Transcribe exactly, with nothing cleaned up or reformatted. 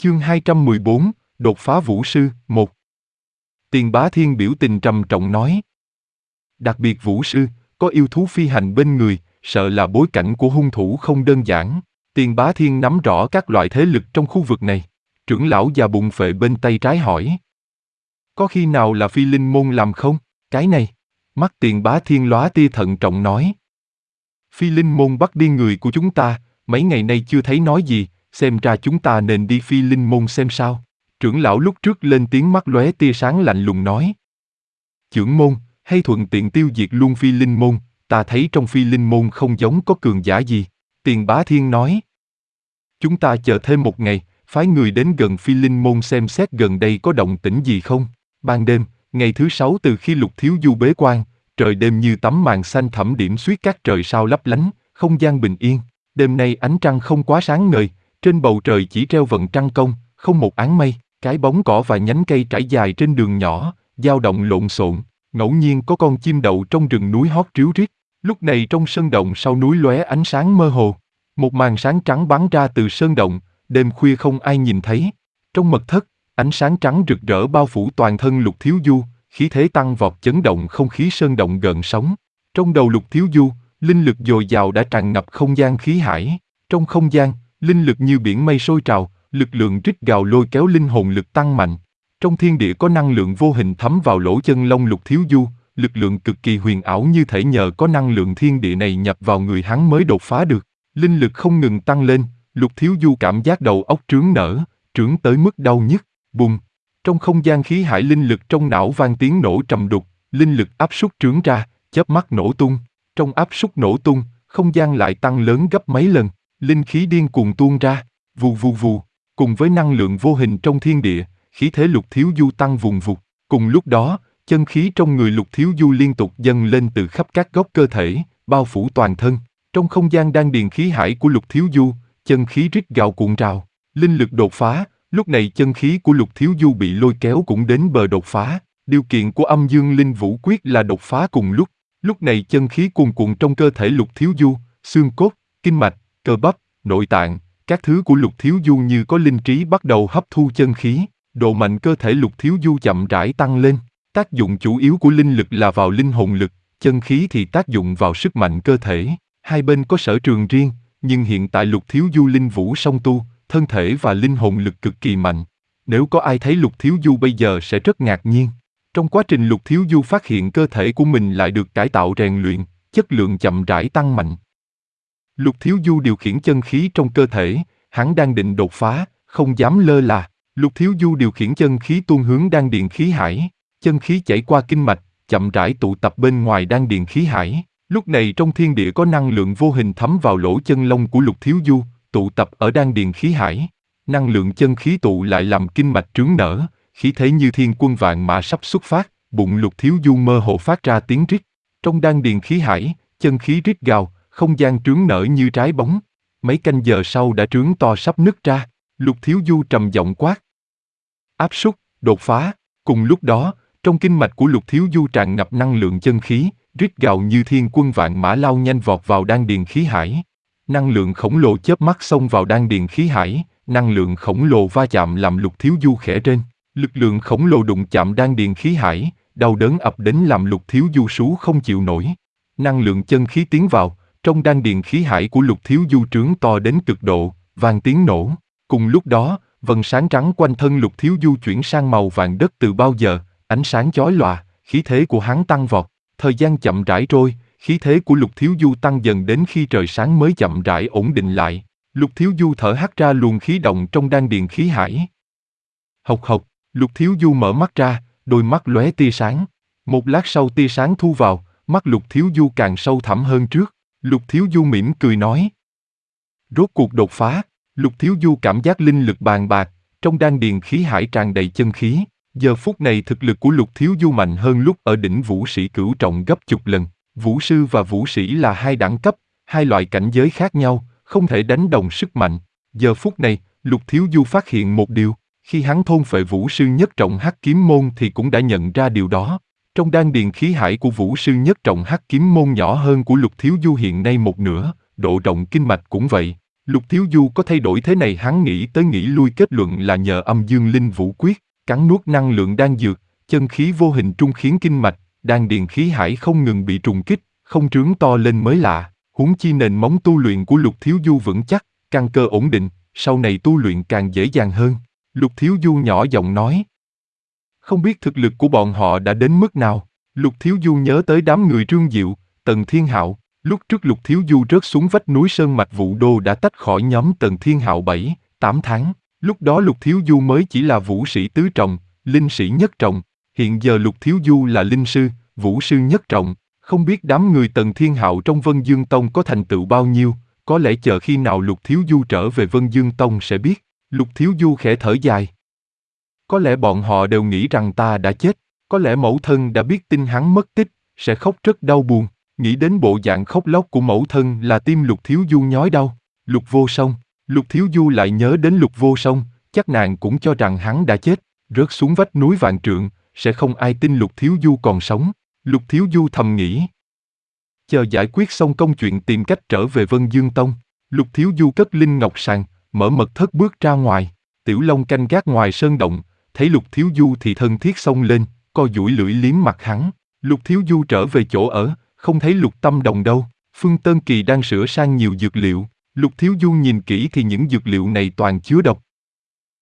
Chương hai trăm mười bốn, đột phá vũ sư, một. Tiền Bá Thiên biểu tình trầm trọng nói. Đặc biệt vũ sư, có yêu thú phi hành bên người, sợ là bối cảnh của hung thủ không đơn giản. Tiền Bá Thiên nắm rõ các loại thế lực trong khu vực này. Trưởng lão già bụng phệ bên tay trái hỏi. Có khi nào là Phi Linh Môn làm không? Cái này. Mắt Tiền Bá Thiên lóa tia thận trọng nói. Phi Linh Môn bắt đi người của chúng ta, mấy ngày nay chưa thấy nói gì, xem ra chúng ta nên đi Phi Linh Môn xem sao. Trưởng lão lúc trước lên tiếng mắt lóe tia sáng lạnh lùng nói. Trưởng môn, hay thuận tiện tiêu diệt luôn Phi Linh Môn, ta thấy trong Phi Linh Môn không giống có cường giả gì. Tiền Bá Thiên nói. Chúng ta chờ thêm một ngày, phái người đến gần Phi Linh Môn xem xét gần đây có động tĩnh gì không. Ban đêm, ngày thứ sáu từ khi Lục Thiếu Du bế quan, trời đêm như tấm màn xanh thẫm điểm xuyết các trời sao lấp lánh, không gian bình yên. Đêm nay ánh trăng không quá sáng ngời, trên bầu trời chỉ treo vầng trăng công, không một áng mây, cái bóng cỏ và nhánh cây trải dài trên đường nhỏ, dao động lộn xộn, ngẫu nhiên có con chim đậu trong rừng núi hót ríu rít. Lúc này trong sơn động sau núi lóe ánh sáng mơ hồ, một màn sáng trắng bắn ra từ sơn động, đêm khuya không ai nhìn thấy. Trong mật thất, ánh sáng trắng rực rỡ bao phủ toàn thân Lục Thiếu Du, khí thế tăng vọt chấn động không khí sơn động gợn sóng. Trong đầu Lục Thiếu Du, linh lực dồi dào đã tràn ngập không gian khí hải. Trong không gian, linh lực như biển mây sôi trào, lực lượng rít gào lôi kéo linh hồn lực tăng mạnh. Trong thiên địa có năng lượng vô hình thấm vào lỗ chân lông Lục Thiếu Du, lực lượng cực kỳ huyền ảo như thể nhờ có năng lượng thiên địa này nhập vào người hắn mới đột phá được. Linh lực không ngừng tăng lên, Lục Thiếu Du cảm giác đầu óc trướng nở, trướng tới mức đau nhức. Bùng! Trong không gian khí hải linh lực trong não vang tiếng nổ trầm đục, linh lực áp suất trướng ra, chớp mắt nổ tung. Trong áp suất nổ tung, không gian lại tăng lớn gấp mấy lần, linh khí điên cuồng tuôn ra, vù vù vù. Cùng với năng lượng vô hình trong thiên địa, khí thế Lục Thiếu Du tăng vùng vụt. Cùng lúc đó, chân khí trong người Lục Thiếu Du liên tục dâng lên từ khắp các góc cơ thể, bao phủ toàn thân. Trong không gian đan điền khí hải của Lục Thiếu Du, chân khí rít gào cuộn trào, linh lực đột phá. Lúc này chân khí của Lục Thiếu Du bị lôi kéo cũng đến bờ đột phá. Điều kiện của Âm Dương Linh Vũ Quyết là đột phá cùng lúc. Lúc này chân khí cuồn cuộn trong cơ thể Lục Thiếu Du, xương cốt, kinh mạch, cơ bắp, nội tạng, các thứ của Lục Thiếu Du như có linh trí bắt đầu hấp thu chân khí. Độ mạnh cơ thể Lục Thiếu Du chậm rãi tăng lên. Tác dụng chủ yếu của linh lực là vào linh hồn lực, chân khí thì tác dụng vào sức mạnh cơ thể. Hai bên có sở trường riêng, nhưng hiện tại Lục Thiếu Du linh vũ song tu, thân thể và linh hồn lực cực kỳ mạnh. Nếu có ai thấy Lục Thiếu Du bây giờ sẽ rất ngạc nhiên. Trong quá trình Lục Thiếu Du phát hiện cơ thể của mình lại được cải tạo rèn luyện, chất lượng chậm rãi tăng mạnh. Lục Thiếu Du điều khiển chân khí trong cơ thể, hắn đang định đột phá, không dám lơ là. Lục Thiếu Du điều khiển chân khí tuôn hướng đan điền khí hải, chân khí chảy qua kinh mạch, chậm rãi tụ tập bên ngoài đan điền khí hải. Lúc này trong thiên địa có năng lượng vô hình thấm vào lỗ chân lông của Lục Thiếu Du, tụ tập ở đan điền khí hải. Năng lượng chân khí tụ lại làm kinh mạch trướng nở, khí thế như thiên quân vạn mã sắp xuất phát, bụng Lục Thiếu Du mơ hồ phát ra tiếng rít. Trong đan điền khí hải, chân khí rít gào, không gian trướng nở như trái bóng. Mấy canh giờ sau đã trướng to sắp nứt ra. Lục Thiếu Du trầm giọng quát. Áp suất, đột phá. Cùng lúc đó, trong kinh mạch của Lục Thiếu Du tràn ngập năng lượng chân khí, rít gào như thiên quân vạn mã lao nhanh vọt vào đan điền khí hải. Năng lượng khổng lồ chớp mắt xông vào đan điền khí hải, năng lượng khổng lồ va chạm làm Lục Thiếu Du khẽ rên. Lực lượng khổng lồ đụng chạm đan điền khí hải, đau đớn ập đến làm Lục Thiếu Du sú không chịu nổi. Năng lượng chân khí tiến vào, trong đan điền khí hải của Lục Thiếu Du trướng to đến cực độ, vang tiếng nổ. Cùng lúc đó, vầng sáng trắng quanh thân Lục Thiếu Du chuyển sang màu vàng đất từ bao giờ, ánh sáng chói lòa, khí thế của hắn tăng vọt. Thời gian chậm rãi trôi, khí thế của Lục Thiếu Du tăng dần đến khi trời sáng mới chậm rãi ổn định lại. Lục Thiếu Du thở hắt ra luồng khí động trong đan điền khí hải. Hộc hộc, Lục Thiếu Du mở mắt ra, đôi mắt lóe tia sáng. Một lát sau tia sáng thu vào, mắt Lục Thiếu Du càng sâu thẳm hơn trước. Lục Thiếu Du mỉm cười nói. Rốt cuộc đột phá. Lục Thiếu Du cảm giác linh lực bàn bạc, trong đan điền khí hải tràn đầy chân khí. Giờ phút này thực lực của Lục Thiếu Du mạnh hơn lúc ở đỉnh vũ sĩ cửu trọng gấp chục lần. Vũ sư và vũ sĩ là hai đẳng cấp, hai loại cảnh giới khác nhau, không thể đánh đồng sức mạnh. Giờ phút này, Lục Thiếu Du phát hiện một điều, khi hắn thôn phệ vũ sư nhất trọng hắc kiếm môn thì cũng đã nhận ra điều đó. Trong đan điền khí hải của vũ sư nhất trọng hắc kiếm môn nhỏ hơn của Lục Thiếu Du hiện nay một nửa, độ rộng kinh mạch cũng vậy. Lục Thiếu Du có thay đổi thế này, hắn nghĩ tới nghĩ lui, kết luận là nhờ âm dương linh vũ quyết, cắn nuốt năng lượng đan dược, chân khí vô hình trung khiến kinh mạch, đan điền khí hải không ngừng bị trùng kích, không trướng to lên mới lạ. Huống chi nền móng tu luyện của Lục Thiếu Du vững chắc, căn cơ ổn định, sau này tu luyện càng dễ dàng hơn. Lục Thiếu Du nhỏ giọng nói. Không biết thực lực của bọn họ đã đến mức nào. Lục Thiếu Du nhớ tới đám người Trương Diệu, Tần Thiên Hạo. Lúc trước Lục Thiếu Du rớt xuống vách núi Sơn Mạch Vũ Đô đã tách khỏi nhóm Tần Thiên Hạo bảy, tám tháng. Lúc đó Lục Thiếu Du mới chỉ là vũ sĩ tứ trọng, linh sĩ nhất trọng. Hiện giờ Lục Thiếu Du là linh sư, vũ sư nhất trọng. Không biết đám người Tần Thiên Hạo trong Vân Dương Tông có thành tựu bao nhiêu, có lẽ chờ khi nào Lục Thiếu Du trở về Vân Dương Tông sẽ biết. Lục Thiếu Du khẽ thở dài. Có lẽ bọn họ đều nghĩ rằng ta đã chết, có lẽ mẫu thân đã biết tin hắn mất tích, sẽ khóc rất đau buồn. Nghĩ đến bộ dạng khóc lóc của mẫu thân là tim Lục Thiếu Du nhói đau. Lục Vô Song, Lục Thiếu Du lại nhớ đến Lục Vô Song, chắc nàng cũng cho rằng hắn đã chết, rớt xuống vách núi vạn trượng, sẽ không ai tin Lục Thiếu Du còn sống. Lục Thiếu Du thầm nghĩ. Chờ giải quyết xong công chuyện tìm cách trở về Vân Dương Tông, Lục Thiếu Du cất linh ngọc sàng, mở mật thất bước ra ngoài. Tiểu Long canh gác ngoài sơn động, thấy Lục Thiếu Du thì thân thiết xông lên, co duỗi lưỡi liếm mặt hắn. Lục Thiếu Du trở về chỗ ở, không thấy Lục Tâm Đồng đâu. Phương Tân Kỳ đang sửa sang nhiều dược liệu. Lục Thiếu Du nhìn kỹ thì những dược liệu này toàn chứa độc.